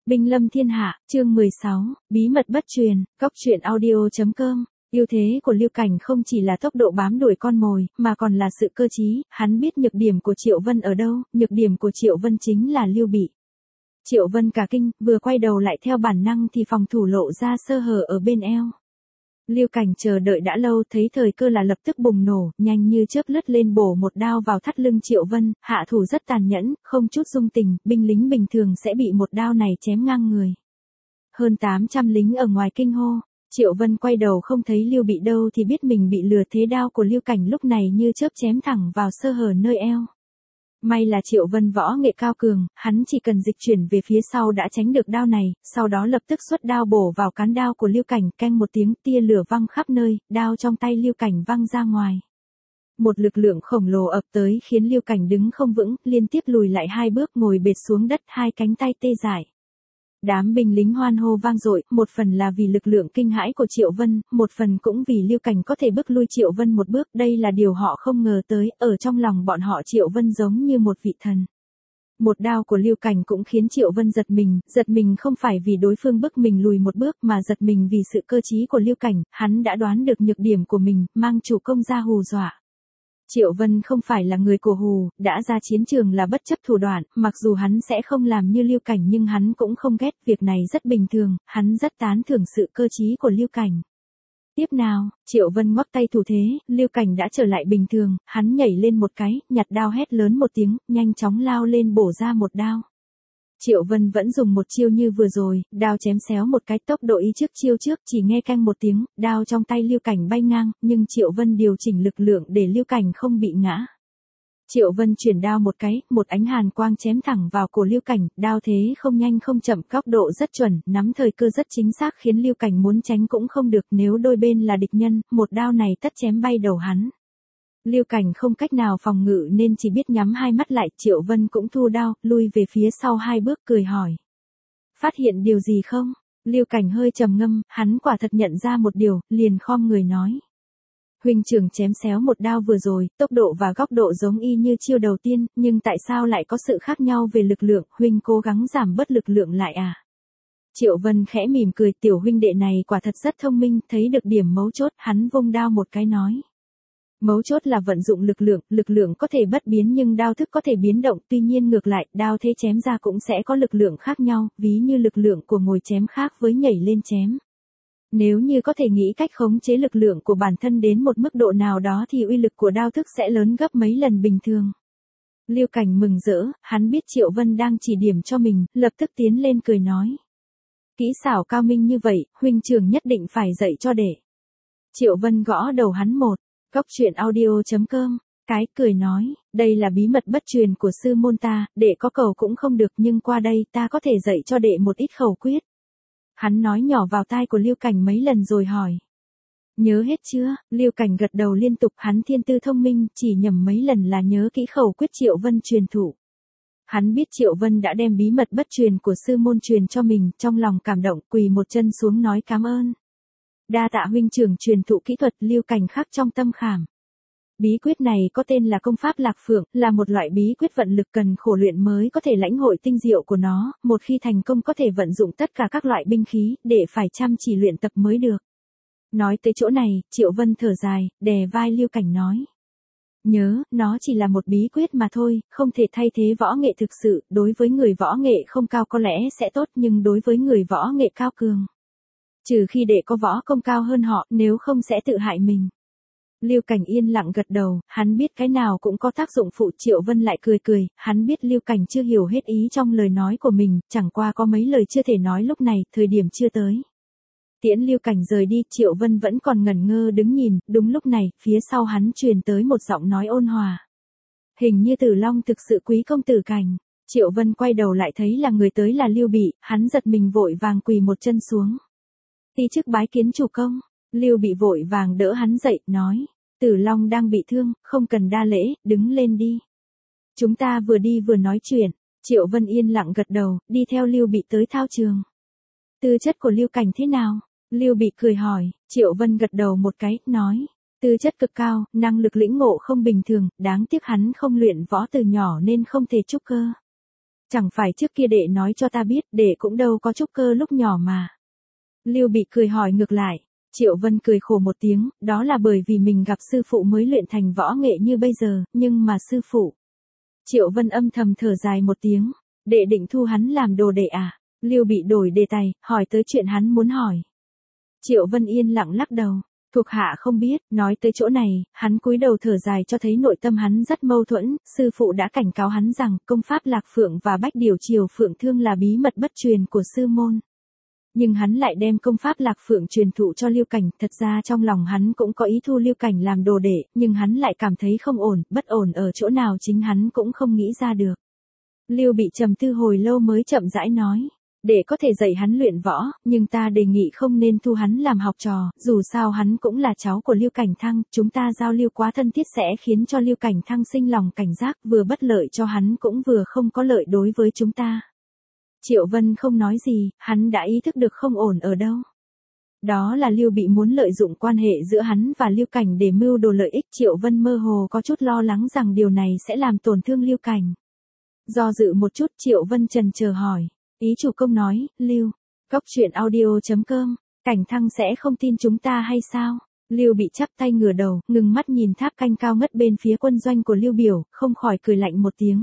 Binh lâm thiên hạ, chương 16, bí mật bất truyền, góc truyện audio.com. Ưu thế của Lưu Cảnh không chỉ là tốc độ bám đuổi con mồi, mà còn là sự cơ trí, hắn biết nhược điểm của Triệu Vân ở đâu, nhược điểm của Triệu Vân chính là Lưu Bị. Triệu Vân cả kinh, vừa quay đầu lại theo bản năng thì phòng thủ lộ ra sơ hở ở bên eo. Lưu Cảnh chờ đợi đã lâu, thấy thời cơ là lập tức bùng nổ, nhanh như chớp lướt lên bổ một đao vào thắt lưng Triệu Vân, hạ thủ rất tàn nhẫn, không chút dung tình, binh lính bình thường sẽ bị một đao này chém ngang người. Hơn 800 lính ở ngoài kinh hô, Triệu Vân quay đầu không thấy Lưu Bị đâu thì biết mình bị lừa, thế đao của Lưu Cảnh lúc này như chớp chém thẳng vào sơ hở nơi eo. May là Triệu Vân võ nghệ cao cường, hắn chỉ cần dịch chuyển về phía sau đã tránh được đao này, sau đó lập tức xuất đao bổ vào cán đao của Lưu Cảnh, keng một tiếng, tia lửa văng khắp nơi, đao trong tay Lưu Cảnh văng ra ngoài. Một lực lượng khổng lồ ập tới khiến Lưu Cảnh đứng không vững, liên tiếp lùi lại 2 bước, ngồi bệt xuống đất, hai cánh tay tê dại. Đám binh lính hoan hô vang dội, một phần là vì lực lượng kinh hãi của Triệu Vân, một phần cũng vì Lưu Cảnh có thể bước lui Triệu Vân một bước, đây là điều họ không ngờ tới, ở trong lòng bọn họ Triệu Vân giống như một vị thần. Một đao của Lưu Cảnh cũng khiến Triệu Vân giật mình không phải vì đối phương bức mình lùi một bước mà giật mình vì sự cơ trí của Lưu Cảnh, hắn đã đoán được nhược điểm của mình, mang chủ công ra hù dọa. Triệu Vân không phải là người cổ hù, đã ra chiến trường là bất chấp thủ đoạn, mặc dù hắn sẽ không làm như Lưu Cảnh nhưng hắn cũng không ghét, việc này rất bình thường, hắn rất tán thưởng sự cơ trí của Lưu Cảnh. Tiếp nào, Triệu Vân ngoắc tay thủ thế, Lưu Cảnh đã trở lại bình thường, hắn nhảy lên một cái, nhặt đao hét lớn một tiếng, nhanh chóng lao lên bổ ra một đao. Triệu Vân vẫn dùng một chiêu như vừa rồi, đao chém xéo một cái, tốc độ ý trước chiêu trước, chỉ nghe canh một tiếng, đao trong tay Lưu Cảnh bay ngang, nhưng Triệu Vân điều chỉnh lực lượng để Lưu Cảnh không bị ngã. Triệu Vân chuyển đao một cái, một ánh hàn quang chém thẳng vào cổ Lưu Cảnh, đao thế không nhanh không chậm, góc độ rất chuẩn, nắm thời cơ rất chính xác khiến Lưu Cảnh muốn tránh cũng không được, nếu đôi bên là địch nhân, một đao này tất chém bay đầu hắn. Lưu Cảnh không cách nào phòng ngự nên chỉ biết nhắm hai mắt lại, Triệu Vân cũng thu đao, lui về phía sau 2 bước cười hỏi. Phát hiện điều gì không? Lưu Cảnh hơi trầm ngâm, hắn quả thật nhận ra một điều, liền khom người nói. Huynh trưởng chém xéo một đao vừa rồi, tốc độ và góc độ giống y như chiêu đầu tiên, nhưng tại sao lại có sự khác nhau về lực lượng, huynh cố gắng giảm bớt lực lượng lại à? Triệu Vân khẽ mỉm cười, tiểu huynh đệ này quả thật rất thông minh, thấy được điểm mấu chốt, hắn vung đao một cái nói. Mấu chốt là vận dụng lực lượng có thể bất biến nhưng đao thức có thể biến động, tuy nhiên ngược lại, đao thế chém ra cũng sẽ có lực lượng khác nhau, ví như lực lượng của ngồi chém khác với nhảy lên chém. Nếu như có thể nghĩ cách khống chế lực lượng của bản thân đến một mức độ nào đó thì uy lực của đao thức sẽ lớn gấp mấy lần bình thường. Lưu Cảnh mừng rỡ, hắn biết Triệu Vân đang chỉ điểm cho mình, lập tức tiến lên cười nói. Kỹ xảo cao minh như vậy, huynh trưởng nhất định phải dạy cho đệ. Triệu Vân gõ đầu hắn một. Góc truyện audio.com, cái cười nói, đây là bí mật bất truyền của sư môn ta, đệ có cầu cũng không được nhưng qua đây ta có thể dạy cho đệ một ít khẩu quyết. Hắn nói nhỏ vào tai của Lưu Cảnh mấy lần rồi hỏi. Nhớ hết chưa? Lưu Cảnh gật đầu liên tục, hắn thiên tư thông minh, chỉ nhầm mấy lần là nhớ kỹ khẩu quyết Triệu Vân truyền thụ. Hắn biết Triệu Vân đã đem bí mật bất truyền của sư môn truyền cho mình, trong lòng cảm động, quỳ một chân xuống nói cảm ơn. Đa tạ huynh trưởng truyền thụ kỹ thuật, Lưu Cảnh khắc trong tâm khảm. Bí quyết này có tên là công pháp Lạc Phượng, là một loại bí quyết vận lực cần khổ luyện mới có thể lãnh hội tinh diệu của nó, một khi thành công có thể vận dụng tất cả các loại binh khí, để phải chăm chỉ luyện tập mới được. Nói tới chỗ này, Triệu Vân thở dài, đè vai Lưu Cảnh nói. Nhớ, nó chỉ là một bí quyết mà thôi, không thể thay thế võ nghệ thực sự, đối với người võ nghệ không cao có lẽ sẽ tốt nhưng đối với người võ nghệ cao cường. Trừ khi đệ có võ công cao hơn họ, nếu không sẽ tự hại mình. Lưu Cảnh yên lặng gật đầu, hắn biết cái nào cũng có tác dụng phụ. Triệu Vân lại cười, hắn biết Lưu Cảnh chưa hiểu hết ý trong lời nói của mình, chẳng qua có mấy lời chưa thể nói lúc này, thời điểm chưa tới. Tiễn Lưu Cảnh rời đi, Triệu Vân vẫn còn ngẩn ngơ đứng nhìn, đúng lúc này, phía sau hắn truyền tới một giọng nói ôn hòa. Hình như Tử Long thực sự quý công tử Cảnh. Triệu Vân quay đầu lại thấy là người tới là Lưu Bị, hắn giật mình vội vàng quỳ một chân xuống. Ti chức bái kiến chủ công. Lưu Bị vội vàng đỡ hắn dậy, nói. Tử Long đang bị thương, không cần đa lễ, đứng lên đi. Chúng ta vừa đi vừa nói chuyện. Triệu Vân yên lặng gật đầu, đi theo Lưu Bị tới thao trường. Tư chất của Lưu Cảnh thế nào? Lưu Bị cười hỏi, Triệu Vân gật đầu một cái, nói. Tư chất cực cao, năng lực lĩnh ngộ không bình thường, đáng tiếc hắn không luyện võ từ nhỏ nên không thể trúc cơ. Chẳng phải trước kia đệ nói cho ta biết, đệ cũng đâu có trúc cơ lúc nhỏ mà. Lưu Bị cười hỏi ngược lại. Triệu Vân cười khổ một tiếng, đó là bởi vì mình gặp sư phụ mới luyện thành võ nghệ như bây giờ, nhưng mà sư phụ. Triệu Vân âm thầm thở dài một tiếng, đệ định thu hắn làm đồ đệ à? Lưu Bị đổi đề tài, hỏi tới chuyện hắn muốn hỏi. Triệu Vân yên lặng lắc đầu, thuộc hạ không biết, nói tới chỗ này, hắn cúi đầu thở dài cho thấy nội tâm hắn rất mâu thuẫn, sư phụ đã cảnh cáo hắn rằng công pháp Lạc Phượng và Bách Điều Triều Phượng Thương là bí mật bất truyền của sư môn. Nhưng hắn lại đem công pháp Lạc Phượng truyền thụ cho Lưu Cảnh, thật ra trong lòng hắn cũng có ý thu Lưu Cảnh làm đồ đệ, nhưng hắn lại cảm thấy không ổn, bất ổn ở chỗ nào chính hắn cũng không nghĩ ra được. Lưu Bị trầm tư hồi lâu mới chậm rãi nói, để có thể dạy hắn luyện võ, nhưng ta đề nghị không nên thu hắn làm học trò, dù sao hắn cũng là cháu của Lưu Cảnh Thăng, chúng ta giao lưu quá thân thiết sẽ khiến cho Lưu Cảnh Thăng sinh lòng cảnh giác, vừa bất lợi cho hắn cũng vừa không có lợi đối với chúng ta. Triệu Vân không nói gì, hắn đã ý thức được không ổn ở đâu. Đó là Lưu Bị muốn lợi dụng quan hệ giữa hắn và Lưu Cảnh để mưu đồ lợi ích. Triệu Vân mơ hồ có chút lo lắng rằng điều này sẽ làm tổn thương Lưu Cảnh. Do dự một chút, Triệu Vân chần chờ hỏi, ý chủ công nói, Lưu, Cốc Truyện Audio.com, Cảnh Thăng sẽ không tin chúng ta hay sao? Lưu Bị chắp tay ngửa đầu, ngừng mắt nhìn tháp canh cao ngất bên phía quân doanh của Lưu Biểu, không khỏi cười lạnh một tiếng.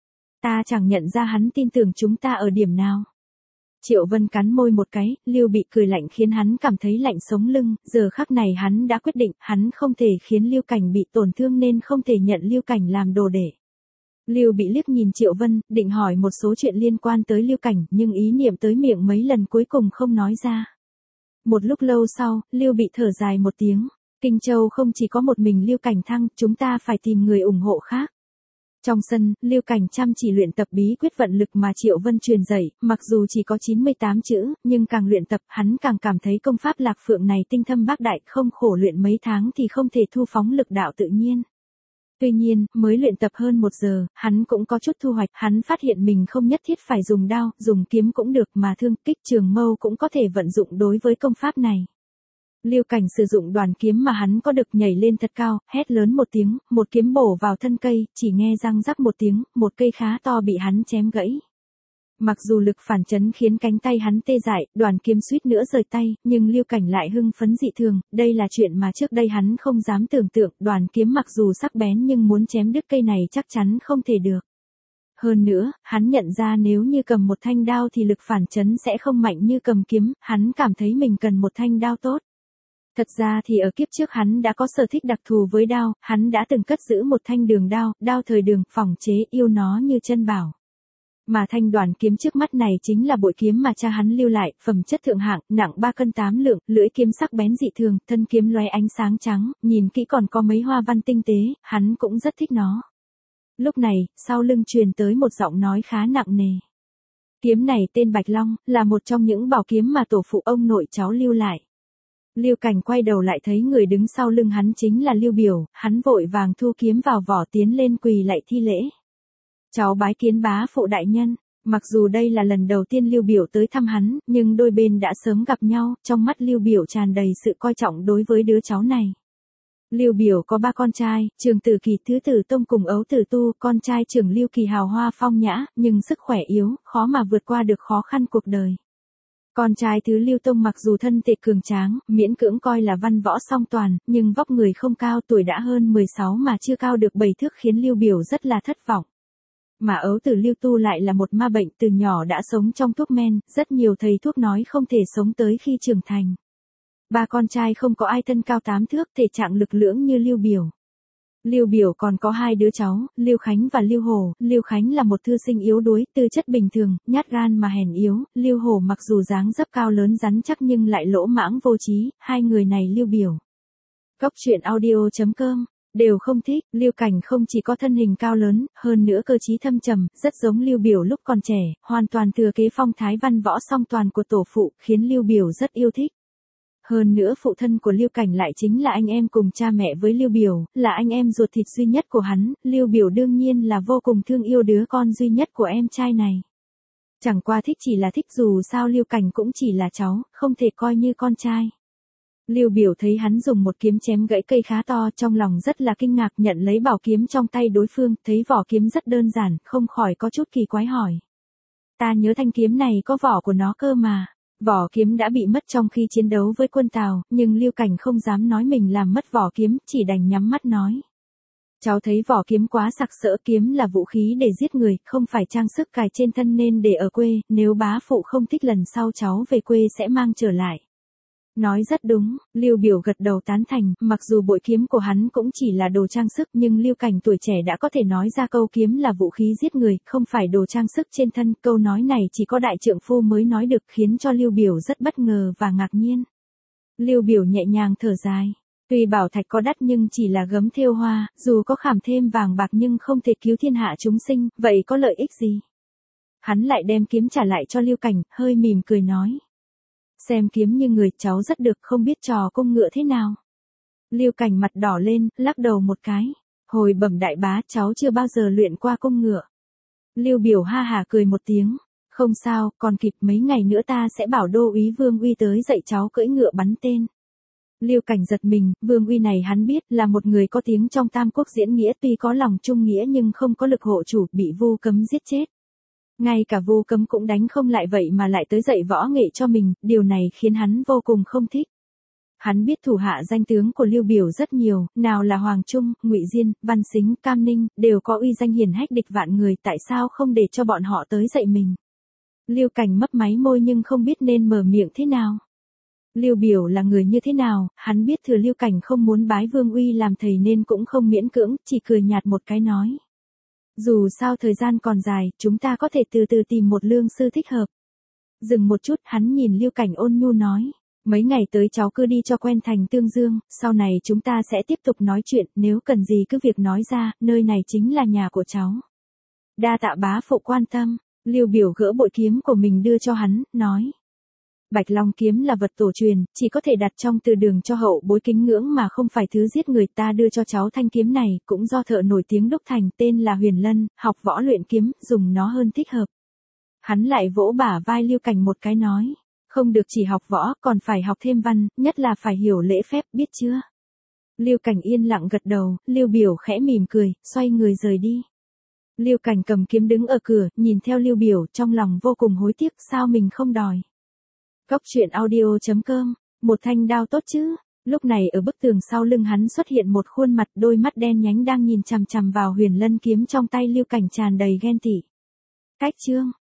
Ta chẳng nhận ra hắn tin tưởng chúng ta ở điểm nào. Triệu Vân cắn môi một cái, Lưu Bị cười lạnh khiến hắn cảm thấy lạnh sống lưng, giờ khắc này hắn đã quyết định, hắn không thể khiến Lưu Cảnh bị tổn thương nên không thể nhận Lưu Cảnh làm đồ đệ. Lưu Bị liếc nhìn Triệu Vân, định hỏi một số chuyện liên quan tới Lưu Cảnh, nhưng ý niệm tới miệng mấy lần cuối cùng không nói ra. Một lúc lâu sau, Lưu Bị thở dài một tiếng, Kinh Châu không chỉ có một mình Lưu Cảnh Thăng, chúng ta phải tìm người ủng hộ khác. Trong sân, Lưu Cảnh chăm chỉ luyện tập bí quyết vận lực mà Triệu Vân truyền dạy, mặc dù chỉ có 98 chữ, nhưng càng luyện tập, hắn càng cảm thấy công pháp Lạc Phượng này tinh thâm bác đại, không khổ luyện mấy tháng thì không thể thu phóng lực đạo tự nhiên. Tuy nhiên, mới luyện tập hơn 1 giờ, hắn cũng có chút thu hoạch, hắn phát hiện mình không nhất thiết phải dùng đao, dùng kiếm cũng được mà thương kích trường mâu cũng có thể vận dụng đối với công pháp này. Lưu Cảnh sử dụng đoàn kiếm mà hắn có được nhảy lên thật cao, hét lớn một tiếng, một kiếm bổ vào thân cây, chỉ nghe răng rắc một tiếng, một cây khá to bị hắn chém gãy. Mặc dù lực phản chấn khiến cánh tay hắn tê dại, đoàn kiếm suýt nữa rời tay, nhưng Lưu Cảnh lại hưng phấn dị thường, đây là chuyện mà trước đây hắn không dám tưởng tượng, đoàn kiếm mặc dù sắc bén nhưng muốn chém đứt cây này chắc chắn không thể được. Hơn nữa, hắn nhận ra nếu như cầm một thanh đao thì lực phản chấn sẽ không mạnh như cầm kiếm, hắn cảm thấy mình cần một thanh đao tốt. Thật ra thì ở kiếp trước hắn đã có sở thích đặc thù với đao, hắn đã từng cất giữ một thanh đường đao, đao thời Đường, phỏng chế, yêu nó như chân bảo. Mà thanh đoàn kiếm trước mắt này chính là bội kiếm mà cha hắn lưu lại, phẩm chất thượng hạng, nặng 3 cân 8 lượng, lưỡi kiếm sắc bén dị thường, thân kiếm lóe ánh sáng trắng, nhìn kỹ còn có mấy hoa văn tinh tế, hắn cũng rất thích nó. Lúc này, sau lưng truyền tới một giọng nói khá nặng nề. Kiếm này tên Bạch Long, là một trong những bảo kiếm mà tổ phụ ông nội cháu lưu lại. Lưu Cảnh quay đầu lại thấy người đứng sau lưng hắn chính là Lưu Biểu, hắn vội vàng thu kiếm vào vỏ tiến lên quỳ lạy thi lễ. Cháu bái kiến bá phụ đại nhân. Mặc dù đây là lần đầu tiên Lưu Biểu tới thăm hắn, nhưng đôi bên đã sớm gặp nhau, trong mắt Lưu Biểu tràn đầy sự coi trọng đối với đứa cháu này. Lưu Biểu có 3 con trai, Trường Tử Kỳ, Thứ Tử Tông cùng Ấu Tử Tu, con trai trưởng Lưu Kỳ hào hoa phong nhã, nhưng sức khỏe yếu, khó mà vượt qua được khó khăn cuộc đời. Con trai thứ Lưu Tông mặc dù thân thể cường tráng, miễn cưỡng coi là văn võ song toàn, nhưng vóc người không cao, tuổi đã hơn 16 mà chưa cao được 7 thước khiến Lưu Biểu rất là thất vọng. Mà Ấu Tử Lưu Tu lại là một ma bệnh, từ nhỏ đã sống trong thuốc men, rất nhiều thầy thuốc nói không thể sống tới khi trưởng thành. 3 con trai không có ai thân cao 8 thước, thể trạng lực lưỡng như Lưu Biểu. Lưu Biểu còn có 2 đứa cháu, Lưu Khánh và Lưu Hổ. Lưu Khánh là một thư sinh yếu đuối, tư chất bình thường, nhát gan mà hèn yếu. Lưu Hổ mặc dù dáng dấp cao lớn rắn chắc nhưng lại lỗ mãng vô trí. Hai người này Lưu Biểu, Cốc Truyện Audio.com đều không thích. Lưu Cảnh không chỉ có thân hình cao lớn, hơn nữa cơ trí thâm trầm, rất giống Lưu Biểu lúc còn trẻ, hoàn toàn thừa kế phong thái văn võ song toàn của tổ phụ, khiến Lưu Biểu rất yêu thích. Hơn nữa phụ thân của Lưu Cảnh lại chính là anh em cùng cha mẹ với Lưu Biểu, là anh em ruột thịt duy nhất của hắn, Lưu Biểu đương nhiên là vô cùng thương yêu đứa con duy nhất của em trai này. Chẳng qua thích chỉ là thích, dù sao Lưu Cảnh cũng chỉ là cháu, không thể coi như con trai. Lưu Biểu thấy hắn dùng một kiếm chém gãy cây khá to, trong lòng rất là kinh ngạc, nhận lấy bảo kiếm trong tay đối phương, thấy vỏ kiếm rất đơn giản, không khỏi có chút kỳ quái hỏi. Ta nhớ thanh kiếm này có vỏ của nó cơ mà. Vỏ kiếm đã bị mất trong khi chiến đấu với quân Tào, nhưng Lưu Cảnh không dám nói mình làm mất vỏ kiếm, chỉ đành nhắm mắt nói. Cháu thấy vỏ kiếm quá sặc sỡ, kiếm là vũ khí để giết người, không phải trang sức cài trên thân nên để ở quê, nếu bá phụ không thích lần sau cháu về quê sẽ mang trở lại. Nói rất đúng, Lưu Biểu gật đầu tán thành, mặc dù bội kiếm của hắn cũng chỉ là đồ trang sức nhưng Lưu Cảnh tuổi trẻ đã có thể nói ra câu kiếm là vũ khí giết người, không phải đồ trang sức trên thân, câu nói này chỉ có đại trượng phu mới nói được khiến cho Lưu Biểu rất bất ngờ và ngạc nhiên. Lưu Biểu nhẹ nhàng thở dài. Tuy bảo thạch có đắt nhưng chỉ là gấm thêu hoa, dù có khảm thêm vàng bạc nhưng không thể cứu thiên hạ chúng sinh, vậy có lợi ích gì? Hắn lại đem kiếm trả lại cho Lưu Cảnh, hơi mỉm cười nói. Xem kiếm như người, cháu rất được, không biết trò cung ngựa thế nào. Lưu Cảnh mặt đỏ lên, lắc đầu một cái. Hồi bẩm đại bá, cháu chưa bao giờ luyện qua cung ngựa. Lưu Biểu ha hả cười một tiếng. Không sao, còn kịp, mấy ngày nữa ta sẽ bảo Đô úy Vương Uy tới dạy cháu cưỡi ngựa bắn tên. Lưu Cảnh giật mình, Vương Uy này hắn biết là một người có tiếng trong Tam Quốc diễn nghĩa, tuy có lòng trung nghĩa nhưng không có lực hộ chủ, bị Vu Cấm giết chết. Ngay cả Vu Cấm cũng đánh không lại vậy mà lại tới dạy võ nghệ cho mình, điều này khiến hắn vô cùng không thích. Hắn biết thủ hạ danh tướng của Lưu Biểu rất nhiều, nào là Hoàng Trung, Ngụy Diên, Văn Sính, Cam Ninh, đều có uy danh hiển hách địch vạn người, tại sao không để cho bọn họ tới dạy mình. Lưu Cảnh mấp máy môi nhưng không biết nên mở miệng thế nào. Lưu Biểu là người như thế nào, hắn biết thừa Lưu Cảnh không muốn bái Vương Uy làm thầy nên cũng không miễn cưỡng, chỉ cười nhạt một cái nói. Dù sao thời gian còn dài, chúng ta có thể từ từ tìm một lương sư thích hợp. Dừng một chút, hắn nhìn Lưu Cảnh ôn nhu nói. Mấy ngày tới cháu cứ đi cho quen thành Tương Dương, sau này chúng ta sẽ tiếp tục nói chuyện, nếu cần gì cứ việc nói ra, nơi này chính là nhà của cháu. Đa tạ bá phụ quan tâm, Lưu Biểu gỡ bội kiếm của mình đưa cho hắn, nói. Bạch Long kiếm là vật tổ truyền, chỉ có thể đặt trong từ đường cho hậu bối kính ngưỡng mà không phải thứ giết người, ta đưa cho cháu thanh kiếm này, cũng do thợ nổi tiếng đúc thành, tên là Huyền Lân, học võ luyện kiếm, dùng nó hơn thích hợp. Hắn lại vỗ bả vai Lưu Cảnh một cái nói, không được chỉ học võ, còn phải học thêm văn, nhất là phải hiểu lễ phép, biết chưa? Lưu Cảnh yên lặng gật đầu, Lưu Biểu khẽ mỉm cười, xoay người rời đi. Lưu Cảnh cầm kiếm đứng ở cửa, nhìn theo Lưu Biểu, trong lòng vô cùng hối tiếc, sao mình không đòi. Góc truyện audio.com, một thanh đao tốt chứ. Lúc này ở bức tường sau lưng hắn xuất hiện một khuôn mặt, đôi mắt đen nhánh đang nhìn chằm chằm vào Huyền Lân kiếm trong tay Lưu Cảnh, tràn đầy ghen tị. Cách chương